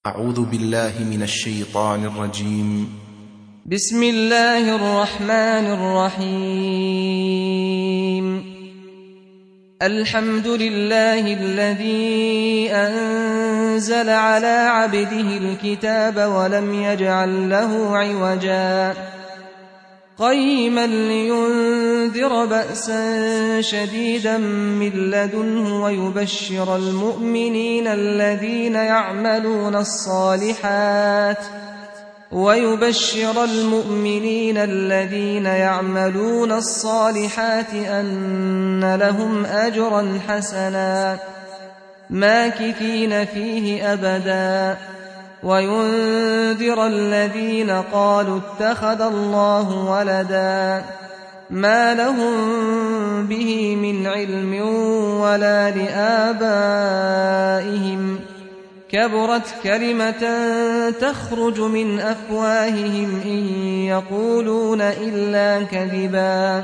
أعوذ بالله من الشيطان الرجيم. بسم الله الرحمن الرحيم. الحمد لله الذي أنزل على عبده الكتاب ولم يجعل له عوجا قيما لينذر بأسا شديدا من لدنه ويبشر المؤمنين الذين يعملون الصالحات أن لهم أجرا حسنا ماكثين فيه أبدا وينذر الذين قالوا اتخذ الله ولدا ما لهم به من علم ولا لآبائهم كبرت كلمة تخرج من أفواههم إن يقولون إلا كذبا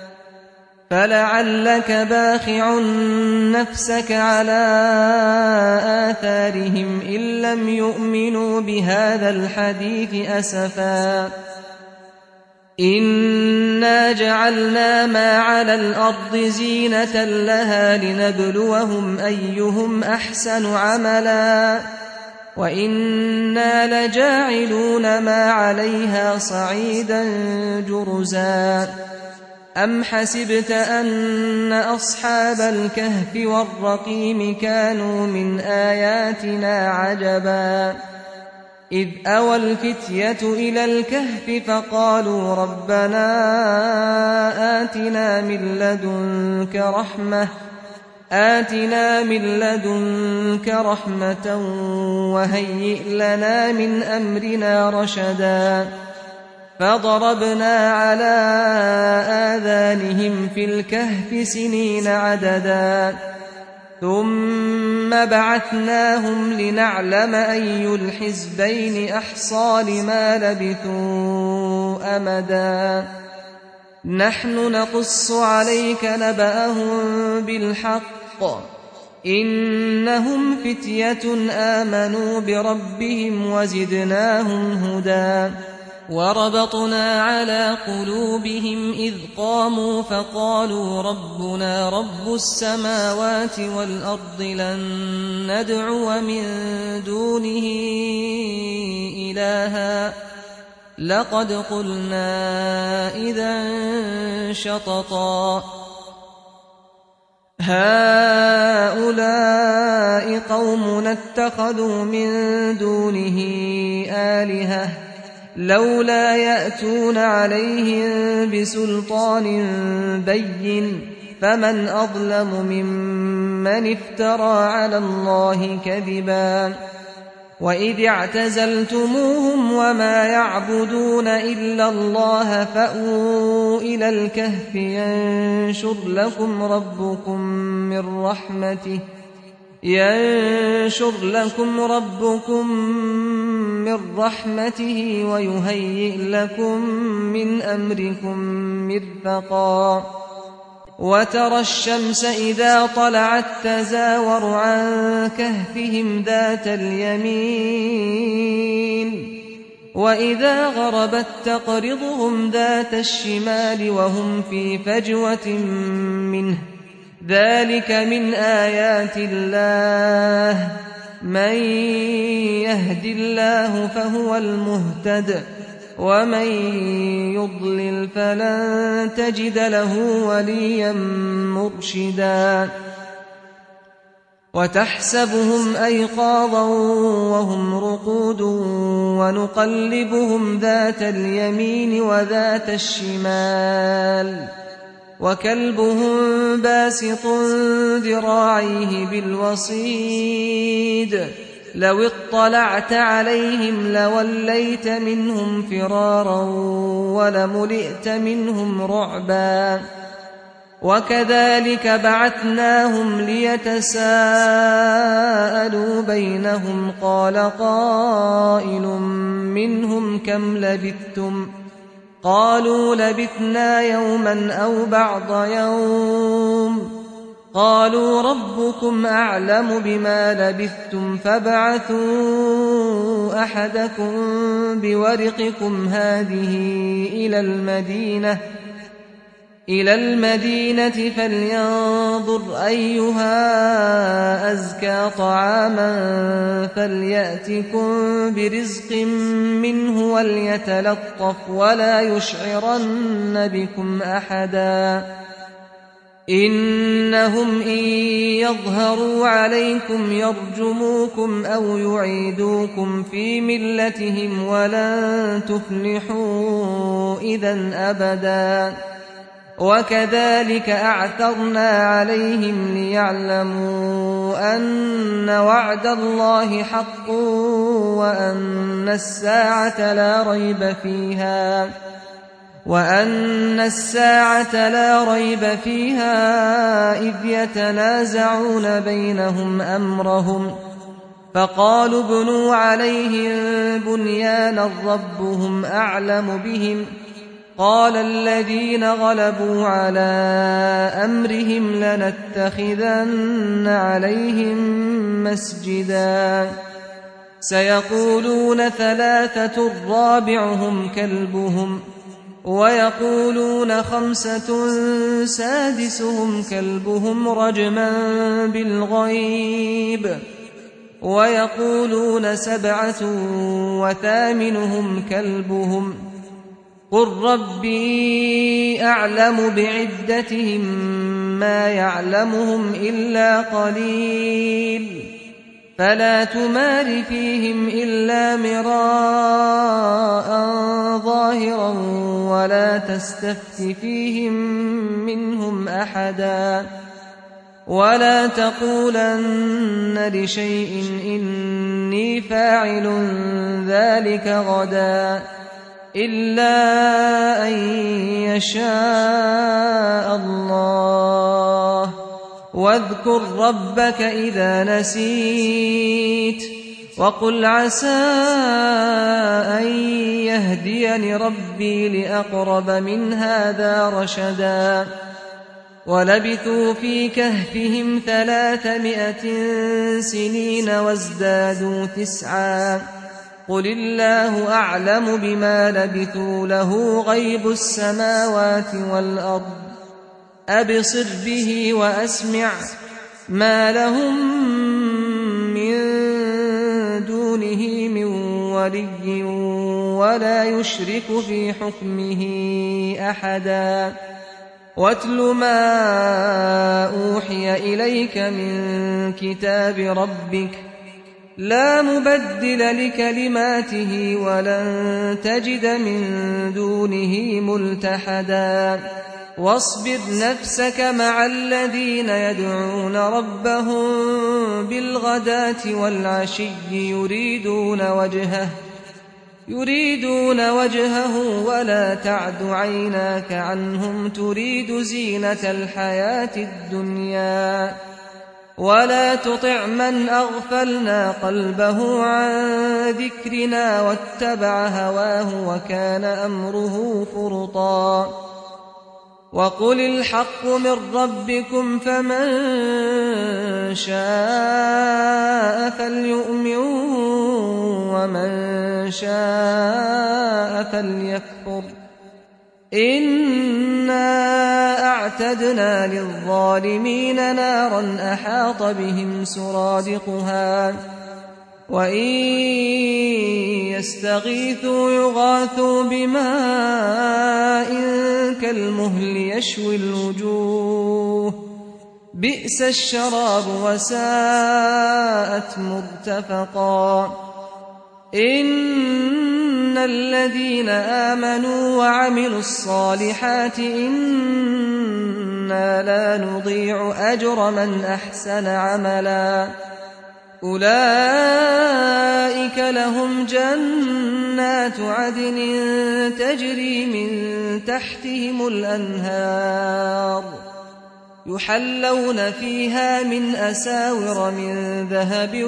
فلعلك باخع نفسك على آثارهم إن لم يؤمنوا بهذا الحديث أسفا إنا جعلنا ما على الأرض زينة لها لنبلوهم أيهم أحسن عملا وإنا لجاعلون ما عليها صعيدا جرزا أم حسبت أن أصحاب الكهف والرقيم كانوا من آياتنا عجبا إذ أوى الفتية إلى الكهف فقالوا ربنا آتنا من لدنك رحمة وهيئ لنا من أمرنا رشدا فضربنا على آذانهم في الكهف سنين عددا ثم بعثناهم لنعلم أي الحزبين أحصى لما لبثوا أمدا نحن نقص عليك نبأهم بالحق إنهم فتية آمنوا بربهم وزدناهم هدى وربطنا على قلوبهم إذ قاموا فقالوا ربنا رب السماوات والأرض لن ندعو من دونه إلها لقد قلنا إذا شططا هؤلاء قومنا اتخذوا من دونه آلهة لولا يأتون عليهم بسلطان بين فمن أظلم ممن افترى على الله كذبا وإذ اعتزلتموهم وما يعبدون إلا الله فأووا إلى الكهف ينشر لكم ربكم من رحمته ويهيئ لكم من أمركم مرفقا وترى الشمس إذا طلعت تزاور عن كهفهم ذات اليمين وإذا غربت تقرضهم ذات الشمال وهم في فجوة منه ذلك من آيات الله من يهد الله فهو المهتد ومن يضلل فلن تجد له وليا مرشدا وتحسبهم أيقاظا وهم رقود ونقلبهم ذات اليمين وذات الشمال وكلبهم باسط ذراعيه بالوصيد لو اطلعت عليهم لوليت منهم فرارا ولملئت منهم رعبا وكذلك بعثناهم ليتساءلوا بينهم قال قائل منهم كم لبثتم قالوا لبثنا يوما أو بعض يوم قالوا ربكم أعلم بما لبثتم فابعثوا أحدكم بورقكم هذه إلى المدينة فلينظر أيها أزكى طعاما فليأتكم برزق منه وليتلطف ولا يشعرن بكم أحدا إنهم إن يظهروا عليكم يرجموكم أو يعيدوكم في ملتهم ولن تفلحوا إذا أبدا وكذلك أعثرنا عليهم ليعلموا أن وعد الله حق وأن الساعة لا ريب فيها إذ يتنازعون بينهم أمرهم فقالوا ابنوا عليهم بنيانا ربهم أعلم بهم قال الذين غلبوا على أمرهم لنتخذن عليهم مسجدا سيقولون 3 رابعهم كلبهم ويقولون 5 سادسهم كلبهم رجما بالغيب ويقولون 7 وثامنهم كلبهم قل ربي أعلم بعدتهم ما يعلمهم إلا قليل فلا تمار فيهم إلا مراء ظاهرا ولا تستفت فيهم منهم أحدا ولا تقولن لشيء إني فاعل ذلك غدا إلا أن يشاء الله واذكر ربك إذا نسيت وقل عسى أن يهديني ربي لأقرب من هذا رشدا ولبثوا في كهفهم 300 سنين وازدادوا 9 قل الله أعلم بما لبثوا له غيب السماوات والأرض أبصر به وأسمع ما لهم من دونه من ولي ولا يشرك في حكمه أحدا واتل ما أوحي إليك من كتاب ربك لا مبدل لكلماته ولن تجد من دونه ملتحدا واصبر نفسك مع الذين يدعون ربهم بالغداة والعشي يريدون وجهه ولا تعد عيناك عنهم تريد زينة الحياة الدنيا ولا تطع من أغفلنا قلبه عن ذكرنا واتبع هواه وكان أمره فرطا وقل الحق من ربكم فمن شاء فليؤمن ومن شاء فليكفر إنا أعتدنا للظالمين نارا أحاط بهم سرادقها وإن يستغيثوا يغاثوا بماء كالمهل يشوي الوجوه بئس الشراب وساءت مرتفقا إن الذين آمنوا وعملوا الصالحات إنا لا نضيع أجر من أحسن عملا أولئك لهم جنات عدن تجري من تحتهم الأنهار يحلون فيها من أساور من ذهب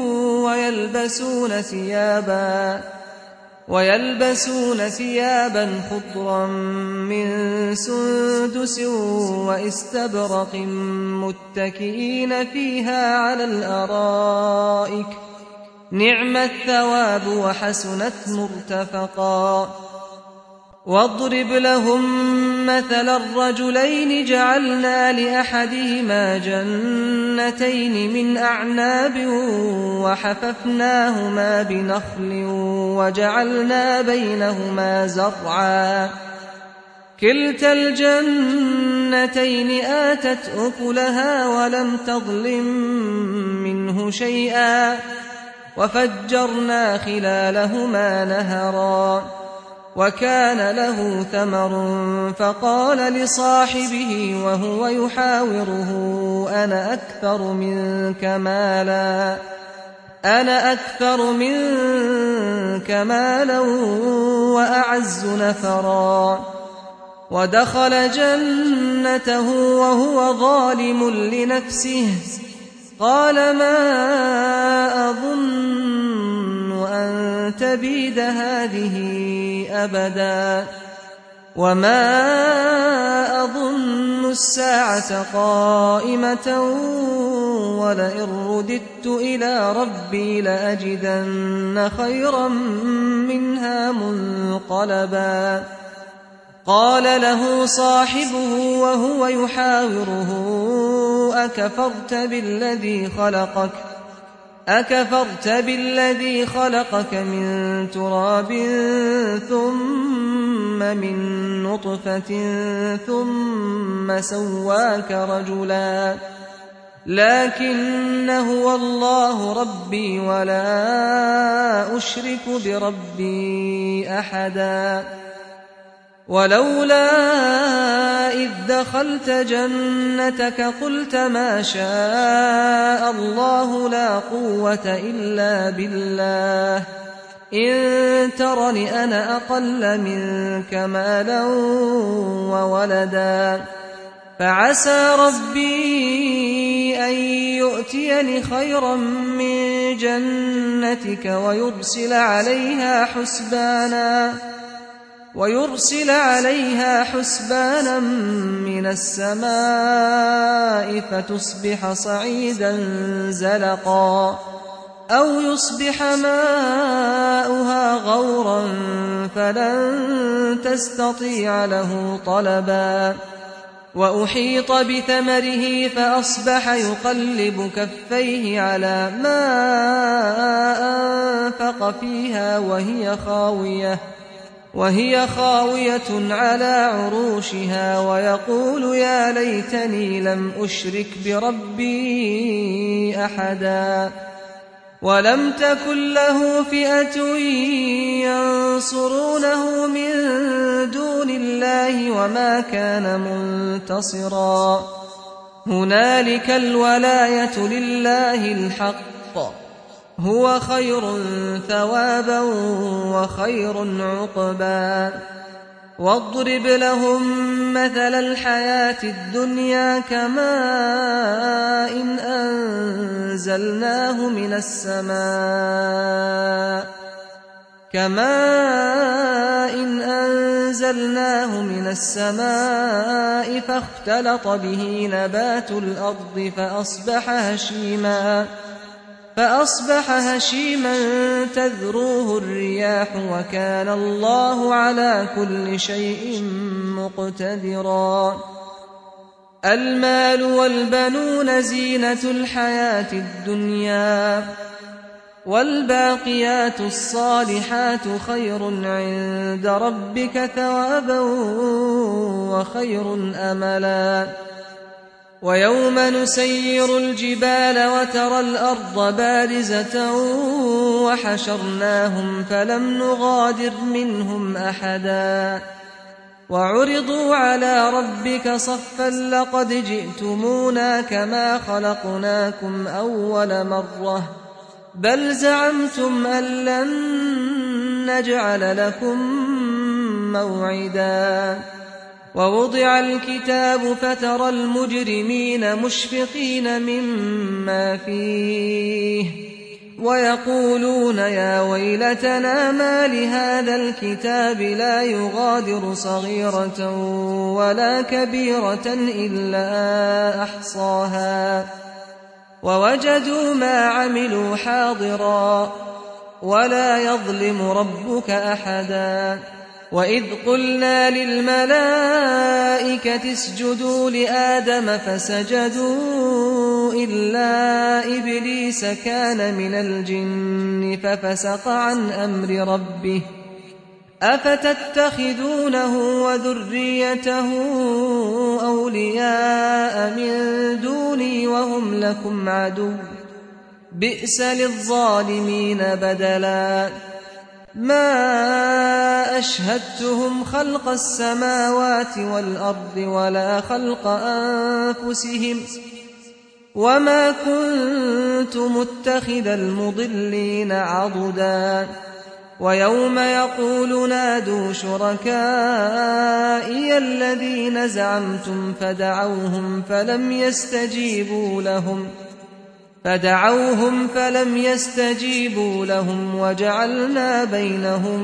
ويلبسون ثيابا خضرا من سندس واستبرق متكئين فيها على الأرائك نعم الثواب وحسنت مرتفقا واضرب لهم مثل الرجلين جعلنا لأحدهما جنتين من أعناب وحففناهما بنخل وجعلنا بينهما زرعا كلتا الجنتين آتت أكلها ولم تظلم منه شيئا وفجرنا خلالهما نهرا وكان له ثمر فقال لصاحبه وهو يحاوره أنا أكثر منك مالا وأعز نفرا ودخل جنته وهو ظالم لنفسه قال ما أظن أن تبيد هذه أبدا وما أظن الساعة قائمة ولئن رددت إلى ربي لأجدن خيرا منها منقلبا قال له صاحبه وهو يحاوره أكفرت بالذي خلقك من تراب ثم من نطفة ثم سواك رجلا لكن هو الله ربي ولا أشرك بربي أحدا ولولا إذ دخلت جنتك قلت ما شاء الله لا قوة إلا بالله إن ترني أنا أقل منك مالا وولدا فعسى ربي أن يؤتيني خيرا من جنتك ويرسل عليها حسبانا من السماء فتصبح صعيدا زلقا أو يصبح ماؤها غورا فلن تستطيع له طلبا وأحيط بثمره فأصبح يقلب كفيه على ما أنفق فيها وهي خاوية على عروشها ويقول يا ليتني لم أشرك بربي أحدا ولم تكن له فئة ينصرونه من دون الله وما كان منتصرا هنالك الولاية لله الحق هو خير ثوابا وخير عقبا واضرب لهم مثل الحياة الدنيا كماء أنزلناه من السماء فاختلط به نبات الأرض فأصبح هشيما تذروه الرياح وكان الله على كل شيء مقتدرا المال والبنون زينة الحياة الدنيا والباقيات الصالحات خير عند ربك ثوابا وخير أملا ويوم نسير الجبال وترى الأرض بارزة وحشرناهم فلم نغادر منهم أحدا وعرضوا على ربك صفا لقد جئتمونا كما خلقناكم أول مرة بل زعمتم أن لن نجعل لكم موعدا ووضع الكتاب فترى المجرمين مشفقين مما فيه ويقولون يا ويلتنا ما لهذا الكتاب لا يغادر صغيرة ولا كبيرة إلا أحصاها ووجدوا ما عملوا حاضرا ولا يظلم ربك أحدا وإذ قلنا للملائكة اسجدوا لآدم فسجدوا إلا إبليس كان من الجن ففسق عن أمر ربه أفتتخذونه وذريته أولياء من دوني وهم لكم عدو بئس للظالمين بدلا ما أشهدتهم خلق السماوات والأرض ولا خلق أنفسهم وما كنت متخذ المضلين عضدا ويوم يقول نادوا شركائي الذين زعمتم فدعوهم فلم يستجيبوا لهم وجعلنا بينهم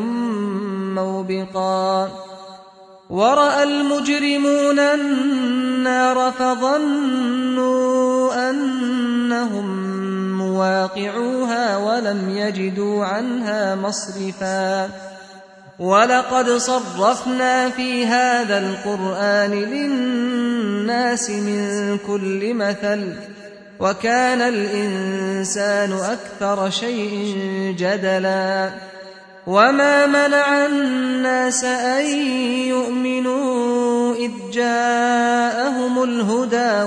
موبقا ورأى المجرمون النار فظنوا أنهم مواقعوها ولم يجدوا عنها مصرفا ولقد صرفنا في هذا القرآن للناس من كل مثل وكان الإنسان أكثر شيء جدلا وما منع الناس أن يؤمنوا إذ جاءهم الهدى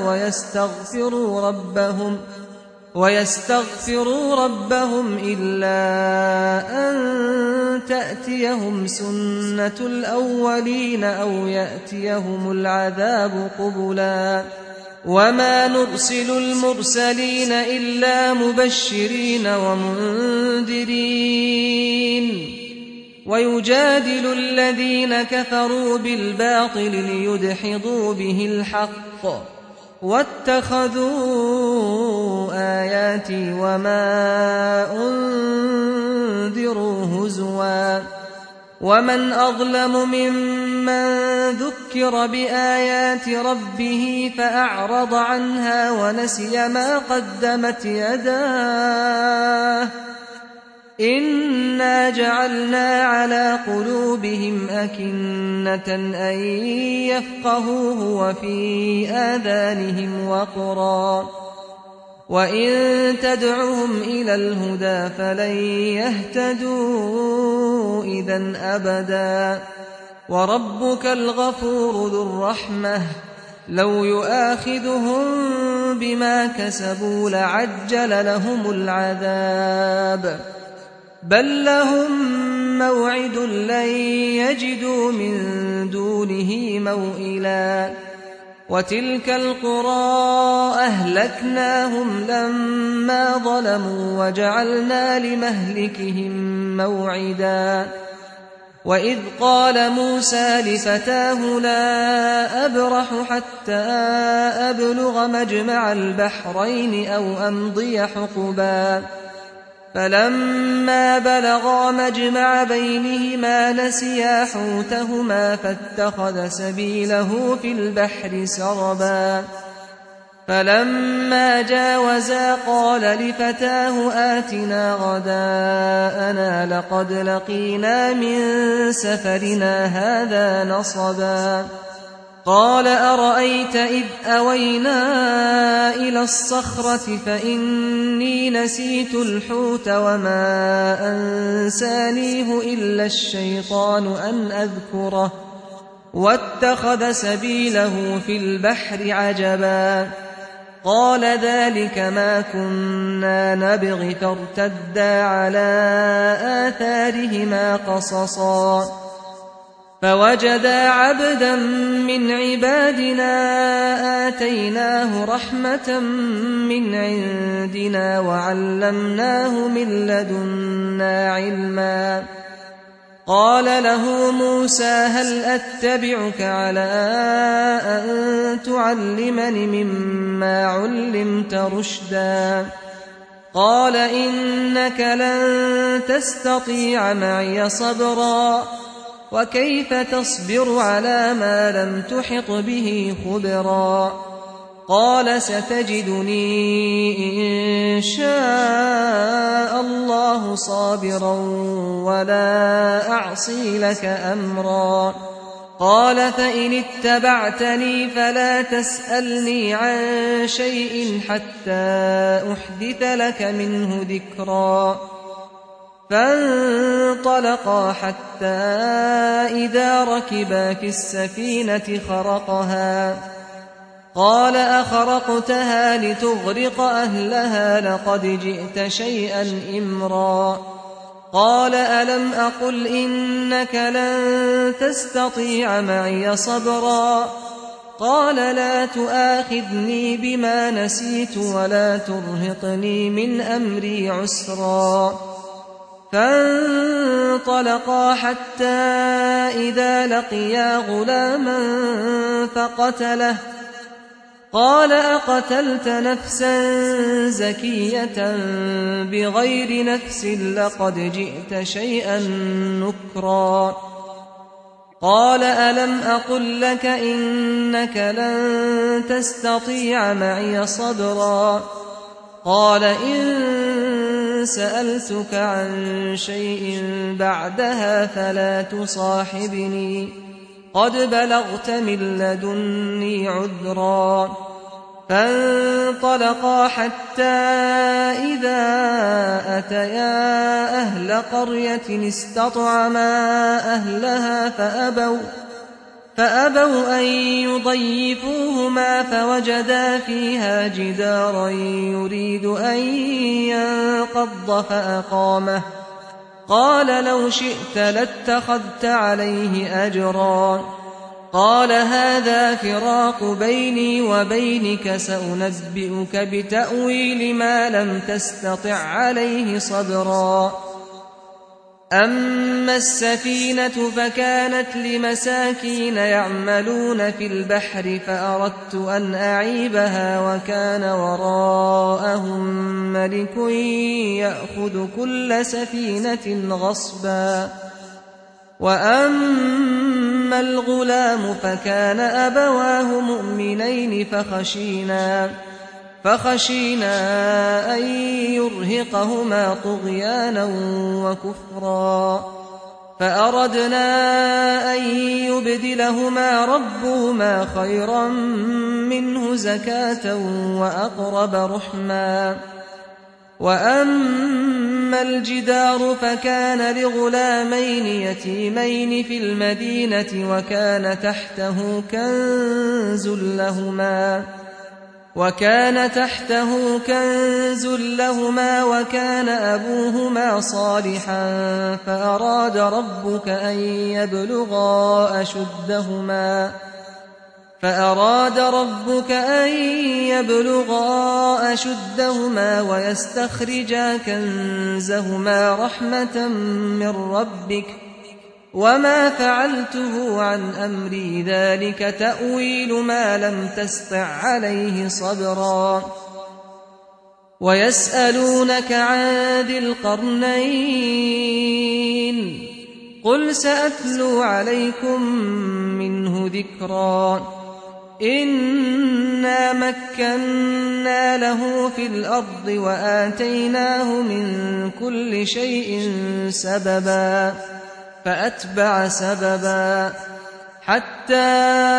ويستغفروا ربهم إلا أن تأتيهم سنة الأولين أو يأتيهم العذاب قبلا وما نرسل المرسلين إلا مبشرين ومنذرين ويجادل الذين كفروا بالباطل ليدحضوا به الحق واتخذوا آياتي وما أنذروا هزوا ومن أظلم ممن ذكر بآيات ربه فأعرض عنها ونسي ما قدمت يداه إنا جعلنا على قلوبهم أكنة أن يفقهوه وفي آذانهم وقرا وإن تدعهم إلى الهدى فلن يهتدوا إذا أبدا وربك الغفور ذو الرحمة لو يؤاخذهم بما كسبوا لعجل لهم العذاب بل لهم موعد لن يجدوا من دونه موئلا وتلك القرى أهلكناهم لما ظلموا وجعلنا لمهلكهم موعدا وإذ قال موسى لفتاه لا أبرح حتى أبلغ مجمع البحرين أو أمضي حقبا فلما بلغا مجمع بينهما نسيا حوتهما فاتخذ سبيله في البحر سربا فلما جاوزا قال لفتاه آتنا غداءنا لقد لقينا من سفرنا هذا نصبا قال أرأيت إذ أوينا إلى الصخرة فإني نسيت الحوت وما أنسانيه إلا الشيطان أن أذكره واتخذ سبيله في البحر عجبا قال ذلك ما كنا نبغ فارتدا على آثارهما قصصا فوجدا عبدا من عبادنا آتيناه رحمة من عندنا وعلمناه من لدنا علما قال له موسى هل أتبعك على أن تعلمني مما علمت رشدا قال إنك لن تستطيع معي صبرا وكيف تصبر على ما لم تحط به خبرا قال ستجدني إن شاء الله صابرا ولا أعصي لك أمرا قال فإن اتبعتني فلا تسألني عن شيء حتى أحدث لك منه ذكرا فانطلقا حتى إذا ركبا في السفينة خرقها قال أخرقتها لتغرق أهلها لقد جئت شيئا إمرا قال ألم أقل إنك لن تستطيع معي صبرا قال لا تؤاخذني بما نسيت ولا ترهقني من أمري عسرا فانطلقا حتى إذا لقيا غلاما فقتله قال أقتلت نفسا زكية بغير نفس لقد جئت شيئا نكرا قال ألم أقل لك إنك لن تستطيع معي صبرا قال إن سألتك عن شيء بعدها فلا تصاحبني قد بلغت من لدني عذرا فانطلقا حتى إذا أتيا أهل قرية استطعما أهلها فأبوا أن يضيفوهما فوجدا فيها جدارا يريد أن ينقض فأقامه قال لو شئت لاتخذت عليه أجرا قال هذا فراق بيني وبينك سأنبئك بتأويل ما لم تستطع عليه صبرا أما السفينة فكانت لمساكين يعملون في البحر فأردت أن أعيبها وكان وراءهم ملك يأخذ كل سفينة غصبا وأما الغلام فكان أبواه مؤمنين فخشينا أن يرهقهما طغيانا وكفرا فأردنا أن يبدلهما ربهما خيرا منه زكاة وأقرب رحما وأما الجدار فكان لغلامين يتيمين في المدينة وكان تحته كنز لهما وكان أبوهما صالحا فأراد ربك أن يبلغا أشدهما ويستخرجا كنزهما رحمة من ربك وما فعلته عن أمري ذلك تأويل ما لم تسطع عليه صبرا ويسألونك عن ذي القرنين قل سأتلو عليكم منه ذكرا إنا مكنا له في الأرض وآتيناه من كل شيء سببا فأتبع سببا حتى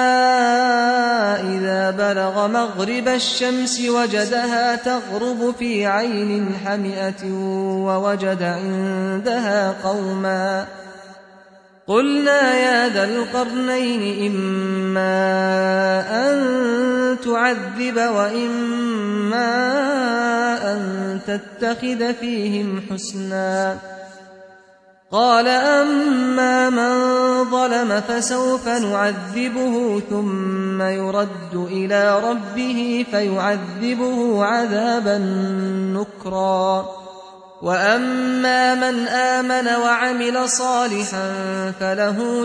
إذا بلغ مغرب الشمس وجدها تغرب في عين حمئة ووجد عندها قوما قلنا يا ذا القرنين إما أن تعذب وإما أن تتخذ فيهم حسنا قال أما من ظلم فسوف نعذبه ثم يرد إلى ربه فيعذبه عذابا نكرا وأما من آمن وعمل صالحا فله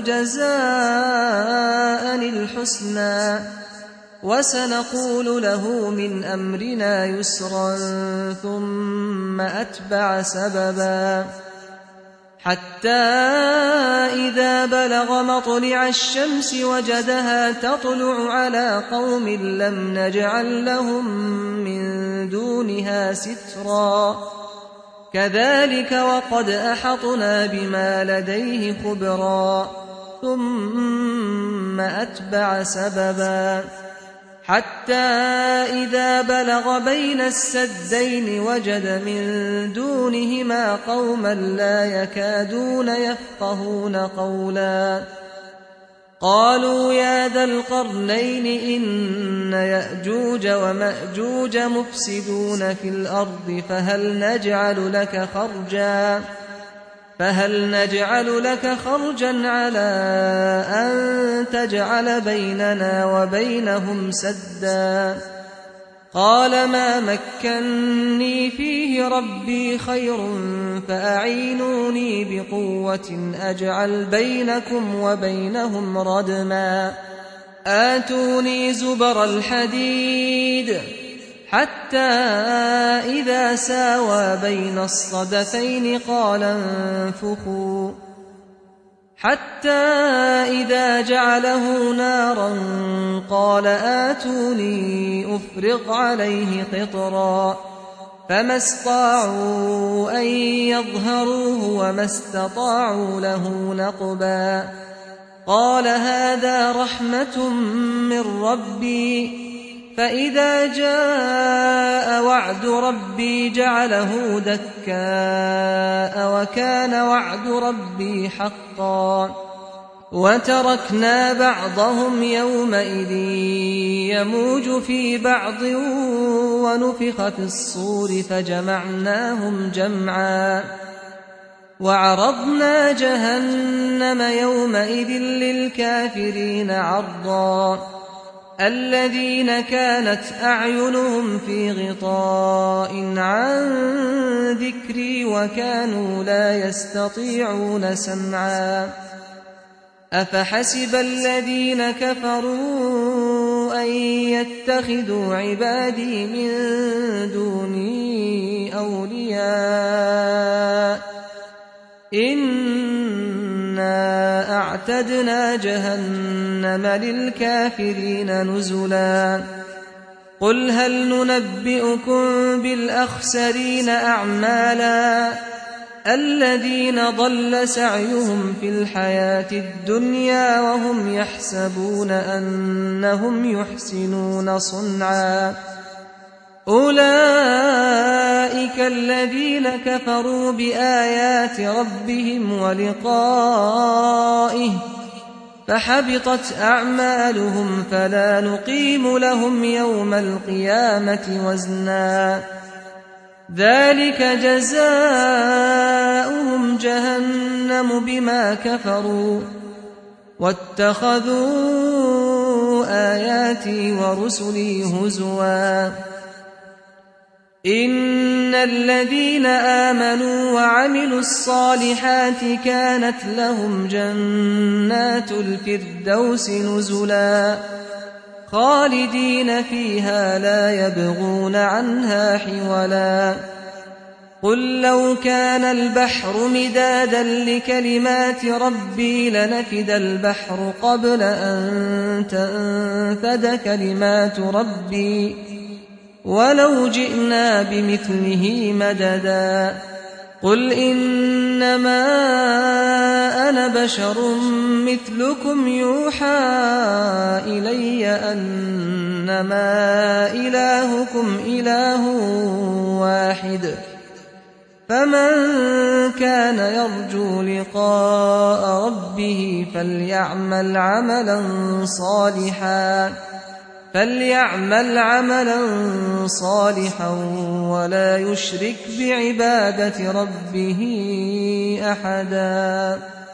جزاء الحسنى وسنقول له من أمرنا يسرا ثم أتبع سببا حتى إذا بلغ مطلع الشمس وجدها تطلع على قوم لم نجعل لهم من دونها سترا كذلك وقد أحطنا بما لديه خبرا ثم أتبع سببا حتى إذا بلغ بين السدين وجد من دونهما قوما لا يكادون يفقهون قولا قالوا يا ذا القرنين إن يأجوج ومأجوج مفسدون في الأرض فهل نجعل لك خرجا على أن تجعل بيننا وبينهم سدا قال ما مكني فيه ربي خير فأعينوني بقوة أجعل بينكم وبينهم ردما آتوني زبر الحديد حتى إذا ساوى بين الصدفين قال انفخوا حتى إذا جعله نارا قال آتوني أفرغ عليه قطرا فما استطاعوا أن يظهروه وما استطاعوا له نقبا قال هذا رحمة من ربي فإذا جاء وعد ربي جعله دكاء وكان وعد ربي حقا وتركنا بعضهم يومئذ يموج في بعض ونفخ في الصور فجمعناهم جمعا وعرضنا جهنم يومئذ للكافرين عرضا الذين كانت أعينهم في غطاء عن ذكري وكانوا لا يستطيعون سمعا أفحسب الذين كفروا أن يتخذوا عبادي من دوني أولياء إنا أعتدنا جهنم للكافرين نزلا قل هل ننبئكم بالأخسرين أعمالا الذين ضل سعيهم في الحياة الدنيا وهم يحسبون أنهم يحسنون صنعا أولئك الذين كفروا بآيات ربهم ولقائه فحبطت أعمالهم فلا نقيم لهم يوم القيامة وزنا ذلك جزاؤهم جهنم بما كفروا واتخذوا آياتي ورسلي هزوا إن الذين آمنوا وعملوا الصالحات كانت لهم جنات الفردوس نزلا خالدين فيها لا يبغون عنها حولا قل لو كان البحر مدادا لكلمات ربي لنفد البحر قبل أن تنفد كلمات ربي ولو جئنا بمثله مددا قل إنما أنا بشر مثلكم يوحى إلي أنما إلهكم إله واحد فمن كان يرجو لقاء ربه فليعمل عملا صالحا ولا يشرك بعبادة ربه أحدا